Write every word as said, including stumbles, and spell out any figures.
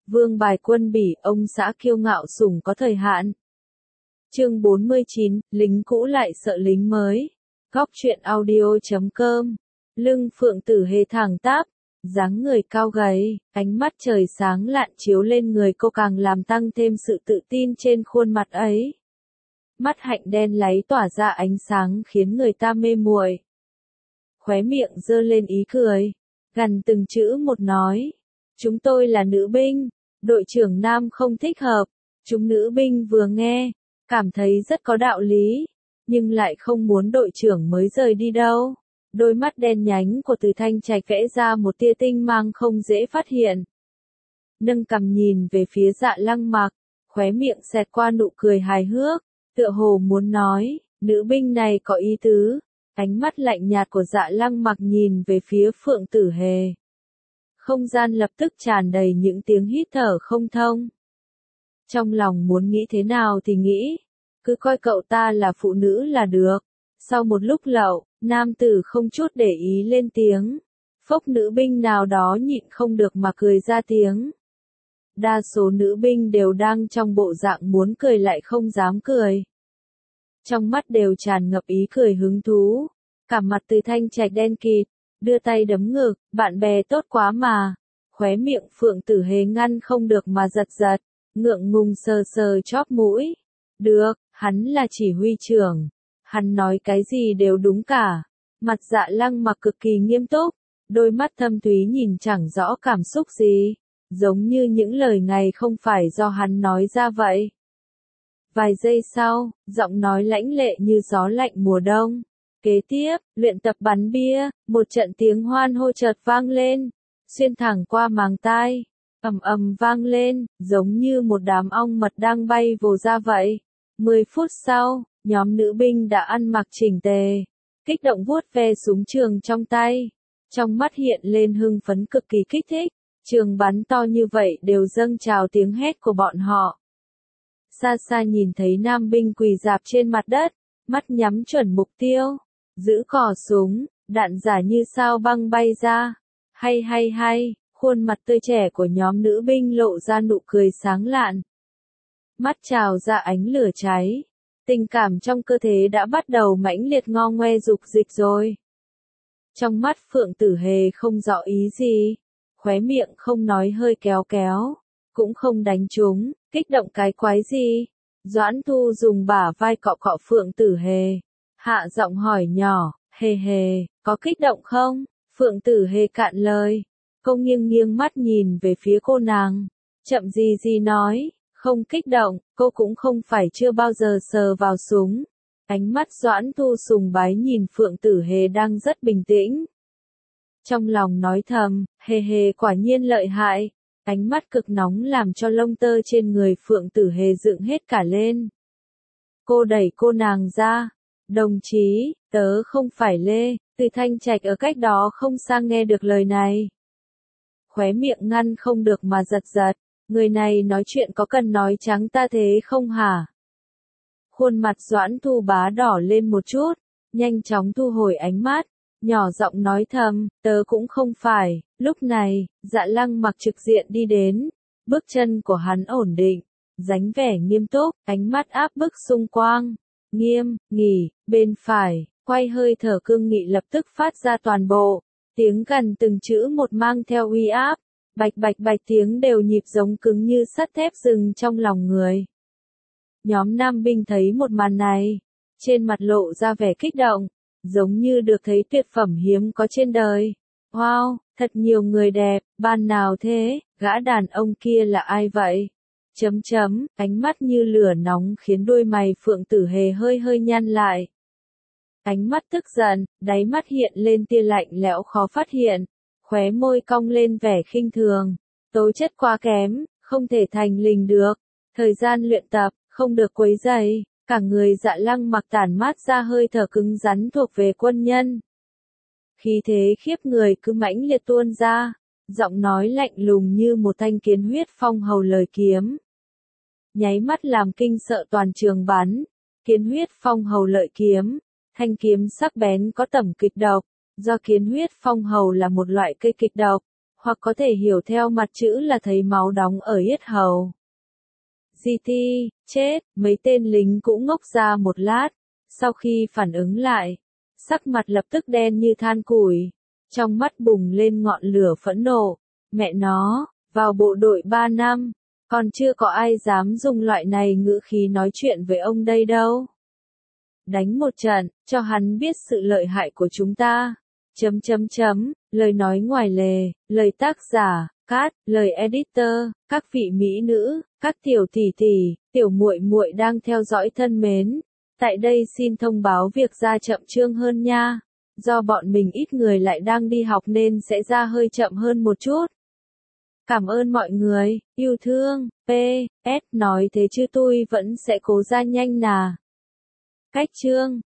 Vương bài quân bỉ, ông xã kiêu ngạo sủng có thời hạn. Chương bốn mươi chín, lính cũ lại sợ lính mới. Góc truyện audio chấm com. Lưng Phượng Tử Hề thẳng tắp, dáng người cao gầy, ánh mắt trời sáng lạn chiếu lên người cô càng làm tăng thêm sự tự tin trên khuôn mặt ấy. Mắt hạnh đen láy tỏa ra ánh sáng khiến người ta mê muội. Khóe miệng giơ lên ý cười, gằn từng chữ một nói. Chúng tôi là nữ binh, đội trưởng nam không thích hợp. Chúng nữ binh vừa nghe, cảm thấy rất có đạo lý, nhưng lại không muốn đội trưởng mới rời đi đâu. Đôi mắt đen nhánh của Từ Thanh Trạch vẽ ra một tia tinh mang không dễ phát hiện. Nâng cằm nhìn về phía Dạ Lăng Mặc, khóe miệng xẹt qua nụ cười hài hước, tựa hồ muốn nói, nữ binh này có ý tứ. Ánh mắt lạnh nhạt của Dạ Lăng Mặc nhìn về phía Phượng Tử Hề. Không gian lập tức tràn đầy những tiếng hít thở không thông. Trong lòng muốn nghĩ thế nào thì nghĩ, cứ coi cậu ta là phụ nữ là được. Sau một lúc lậu, nam tử không chút để ý lên tiếng. Phốc nữ binh nào đó nhịn không được mà cười ra tiếng. Đa số nữ binh đều đang trong bộ dạng muốn cười lại không dám cười. Trong mắt đều tràn ngập ý cười hứng thú. Cả mặt Từ Thanh Trạch đen kịt, đưa tay đấm ngực, bạn bè tốt quá mà. Khóe miệng Phượng Tử Hề ngăn không được mà giật giật, ngượng ngùng sờ sờ chóp mũi. Được, hắn là chỉ huy trưởng. Hắn nói cái gì đều đúng cả. Mặt Dạ Lăng Mặc cực kỳ nghiêm túc, đôi mắt thâm thúy nhìn chẳng rõ cảm xúc gì, giống như những lời này không phải do hắn nói ra vậy. Vài giây sau, giọng nói lãnh lệ như gió lạnh mùa đông. Kế tiếp, luyện tập bắn bia, một trận tiếng hoan hô chợt vang lên, xuyên thẳng qua màng tai, ầm ầm vang lên, giống như một đám ong mật đang bay vồ ra vậy. Mười phút sau, nhóm nữ binh đã ăn mặc chỉnh tề, kích động vuốt ve súng trường trong tay, trong mắt hiện lên hưng phấn cực kỳ kích thích, trường bắn to như vậy đều dâng trào tiếng hét của bọn họ. Xa xa nhìn thấy nam binh quỳ rạp trên mặt đất, mắt nhắm chuẩn mục tiêu, giữ cò súng, đạn giả như sao băng bay ra. Hay hay hay, khuôn mặt tươi trẻ của nhóm nữ binh lộ ra nụ cười sáng lạn. Mắt trào ra ánh lửa cháy, tình cảm trong cơ thể đã bắt đầu mãnh liệt ngo ngoe dục dịch rồi. Trong mắt Phượng Tử Hề không rõ ý gì, khóe miệng không nói hơi kéo kéo, cũng không đánh trúng, kích động cái quái gì. Doãn Thu dùng bả vai cọ cọ Phượng Tử Hề, hạ giọng hỏi nhỏ, hề hề, có kích động không? Phượng Tử Hề cạn lời, cô nghiêng nghiêng mắt nhìn về phía cô nàng, chậm gì gì nói, không kích động, cô cũng không phải chưa bao giờ sờ vào súng. Ánh mắt Doãn Thu sùng bái nhìn Phượng Tử Hề đang rất bình tĩnh. Trong lòng nói thầm, hề hề quả nhiên lợi hại. Ánh mắt cực nóng làm cho lông tơ trên người Phượng Tử Hề dựng hết cả lên. Cô đẩy cô nàng ra. Đồng chí, tớ không phải Lê. Từ Thanh Trạch ở cách đó không xa nghe được lời này. Khóe miệng ngăn không được mà giật giật. Người này nói chuyện có cần nói trắng ta thế không hả? Khuôn mặt Doãn Thu bá đỏ lên một chút, nhanh chóng thu hồi ánh mắt, nhỏ giọng nói thầm, tớ cũng không phải. Lúc này, Dạ Lăng Mặc trực diện đi đến, bước chân của hắn ổn định, dáng vẻ nghiêm túc, ánh mắt áp bức xung quanh, nghiêm, nghỉ, bên phải, quay hơi thở cương nghị lập tức phát ra toàn bộ, tiếng gần từng chữ một mang theo uy áp, bạch bạch bạch tiếng đều nhịp giống cứng như sắt thép dừng trong lòng người. Nhóm nam binh thấy một màn này, trên mặt lộ ra vẻ kích động, giống như được thấy tuyệt phẩm hiếm có trên đời. Wow, thật nhiều người đẹp, ban nào thế, gã đàn ông kia là ai vậy? Chấm chấm, ánh mắt như lửa nóng khiến đôi mày Phượng Tử Hề hơi hơi nhăn lại. Ánh mắt tức giận, đáy mắt hiện lên tia lạnh lẽo khó phát hiện, khóe môi cong lên vẻ khinh thường. Tố chất quá kém, không thể thành linh được. Thời gian luyện tập, không được quấy rầy. Cả người Dạ Lăng Mặc tản mát ra hơi thở cứng rắn thuộc về quân nhân. Khí thế khiếp người cứ mãnh liệt tuôn ra, giọng nói lạnh lùng như một thanh kiến huyết phong hầu lời kiếm. Nháy mắt làm kinh sợ toàn trường bắn, kiến huyết phong hầu lợi kiếm, thanh kiếm sắc bén có tẩm kịch độc, do kiến huyết phong hầu là một loại cây kịch độc, hoặc có thể hiểu theo mặt chữ là thấy máu đóng ở yết hầu. giê tê, chết, mấy tên lính cũng ngốc ra một lát, sau khi phản ứng lại, sắc mặt lập tức đen như than củi, trong mắt bùng lên ngọn lửa phẫn nộ, mẹ nó, vào bộ đội ba năm, còn chưa có ai dám dùng loại này ngữ khí nói chuyện với ông đây đâu. Đánh một trận, cho hắn biết sự lợi hại của chúng ta. Chấm chấm chấm, lời nói ngoài lề, lời tác giả, cát, lời editor, các vị mỹ nữ, các tiểu tỷ tỷ, tiểu muội muội đang theo dõi thân mến. Tại đây xin thông báo việc ra chậm chương hơn nha. Do bọn mình ít người lại đang đi học nên sẽ ra hơi chậm hơn một chút. Cảm ơn mọi người, yêu thương, pê ét nói thế chứ tôi vẫn sẽ cố ra nhanh nà. Cách chương